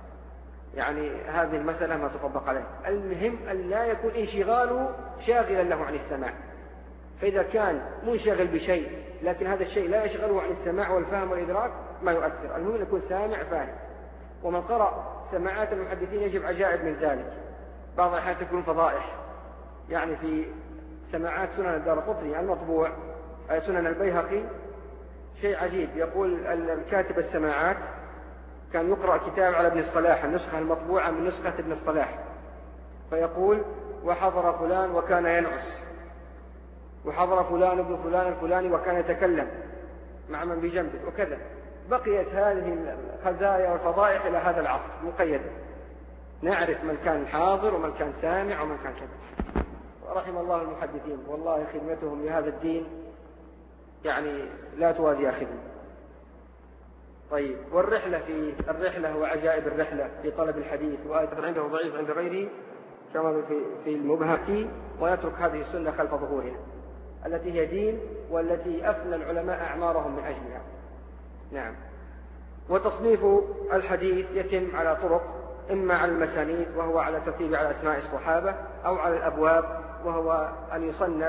يعني هذه المسألة ما تطبق عليه. المهم أن لا يكون انشغاله شاغلا له عن السماع. فإذا كان منشغل بشيء لكن هذا الشيء لا يشغله عن السماع والفهم والإدراك ما يؤثر. المهم أن يكون سامع فاهم. ومن قرأ سماعات المحدثين يجب عجائب من ذلك. بعض الأحيان تكون فضائح، يعني في سماعات سنن الدارقطني المطبوع سنن البيهقي شيء عجيب. يقول الكاتب السماعات كان يقرأ كتاب على ابن الصلاح، النسخة المطبوعة من نسخة ابن الصلاح، فيقول وحضر فلان وكان ينعس، وحضر فلان ابن فلان الفلاني وكان يتكلم مع من بجنبه وكذا. بقيت هذه الخزايا والفضائح إلى هذا العصر مقيدة، نعرف من كان حاضر ومن كان سامع ومن كان كذا. ورحم الله المحدثين، والله خدمتهم لهذا الدين يعني لا توازي خدمة. طيب، والرحلة في الرحلة وعجائب الرحلة في طلب الحديث، وآية عنده ضعيف عند غيره كما في في المبهج، ويترك هذه السنة خلف ظهورها التي هي دين والتي أفنى العلماء أعمارهم من أجلها. نعم. وتصنيف الحديث يتم على طرق، إما على المسانيد وهو على ترتيب على أسماء الصحابة، أو على الأبواب وهو أن يصنف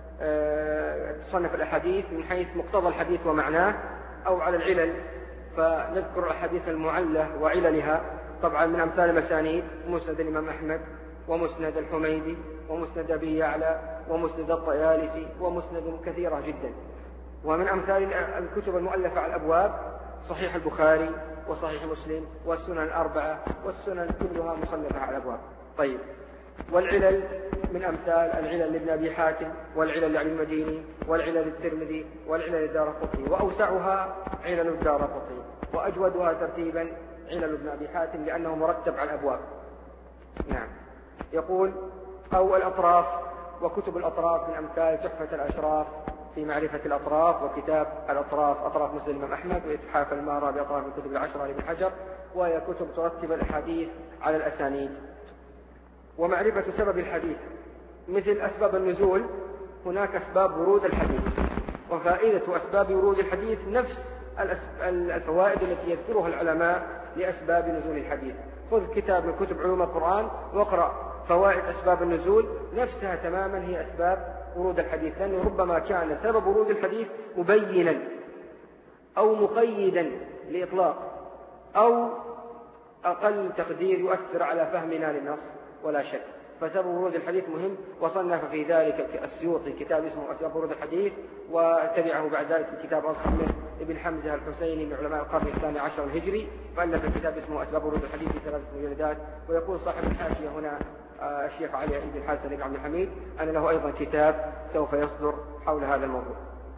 تصنف الأحاديث من حيث مقتضى الحديث ومعناه، أو على العلل فنذكر الأحاديث المعلة وعللها. طبعا من أمثال المسانيد مسند الإمام أحمد، ومسند الحميدي، ومسند أبي يعلى، ومسند الطيالسي، ومسند كثيرة جدا. ومن أمثال الكتب المؤلفة على الأبواب صحيح البخاري وصحيح مسلم والسنن الأربعة، والسنن كلها مصنفة على الأبواب. طيب، والعلل من أمثال العلل لابن أبي حاتم، والعلل لعلي المديني، والعلل للترمذي، والعلل للدارقطني، وأوسعها علل الدارقطني، وأجودها ترتيبا علل ابن أبي حاتم لأنه مرتب على الأبواب. نعم. يقول أو الأطراف، وكتب الأطراف من أمثال تحفة الأشراف في معرفة الأطراف، وكتاب الأطراف أطراف مسلم الإمام أحمد، وإتحاف المارة بأطراف الكتب العشرة لابن حجر، وهي كتب ترتب الأحاديث على الأسانيد. ومعرفة سبب الحديث مثل أسباب النزول، هناك أسباب ورود الحديث، وفائدة أسباب ورود الحديث نفس الفوائد التي يذكرها العلماء لأسباب نزول الحديث. خذ كتاب من كتب علوم القرآن واقرأ فوائد أسباب النزول، نفسها تماما هي أسباب ورود الحديث، لأنه ربما كان سبب ورود الحديث مبينا أو مقيدا لإطلاق، أو أقل تقدير يؤثر على فهمنا للنص ولا شك. فسبب ورود الحديث مهم، وصنف في ذلك السيوطي كتاب اسمه أسباب ورود الحديث، وتبعه بعد ذلك كتاب آخر من ابن حمزة الحسيني من علماء القرن الثاني عشر الهجري، فألف كتاب اسمه أسباب ورود الحديث في ثلاثة مجلدات. ويقول صاحب الحاشية هنا الشيخ علي بن الحسن بن عبد الحميد أن له أيضا كتاب سوف يصدر حول هذا الموضوع.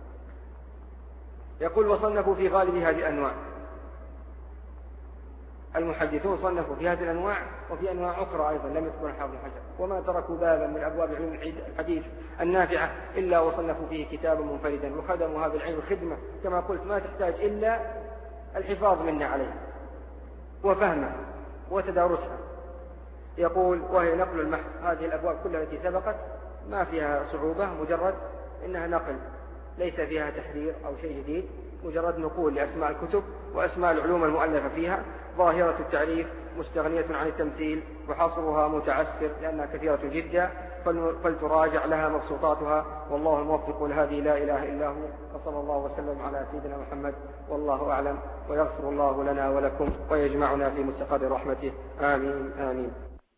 يقول وصنفوا في غالب هذه الأنواع، المحدثون صنفوا في هذه الأنواع وفي أنواع أخرى أيضا لم يذكرها حافظ الحجر، وما تركوا بابا من أبواب علوم الحديث النافعة إلا وصنفوا فيه كتابا منفردا، وخدموا هذا العلم خدمة كما قلت ما تحتاج إلا الحفاظ منا عليه وفهمه وتدارسها. يقول وهي نقل المحض، هذه الأبواب كلها التي سبقت ما فيها صعوبة، مجرد إنها نقل ليس فيها تحذير أو شيء جديد، مجرد نقول لأسماء الكتب وأسماء العلوم المؤلفة فيها. ظاهرة التعريف مستغنية عن التمثيل، وحصرها متعسر لأنها كثيرة جدا، فلتراجع لها مبسوطاتها. والله الموفق لهذه لا إله إلا هو، وصلى الله وسلم على سيدنا محمد، والله أعلم، ويغفر الله لنا ولكم ويجمعنا في مستقر رحمته، آمين آمين.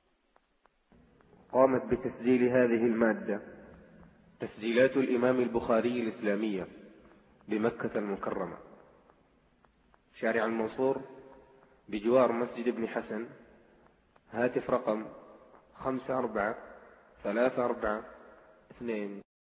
قامت بتسجيل هذه المادة تسجيلات الإمام البخاري الإسلامية بمكة المكرمة، شارع المنصور بجوار مسجد ابن حسن. هاتف رقم خمسة أربعة ثلاثة أربعة اثنين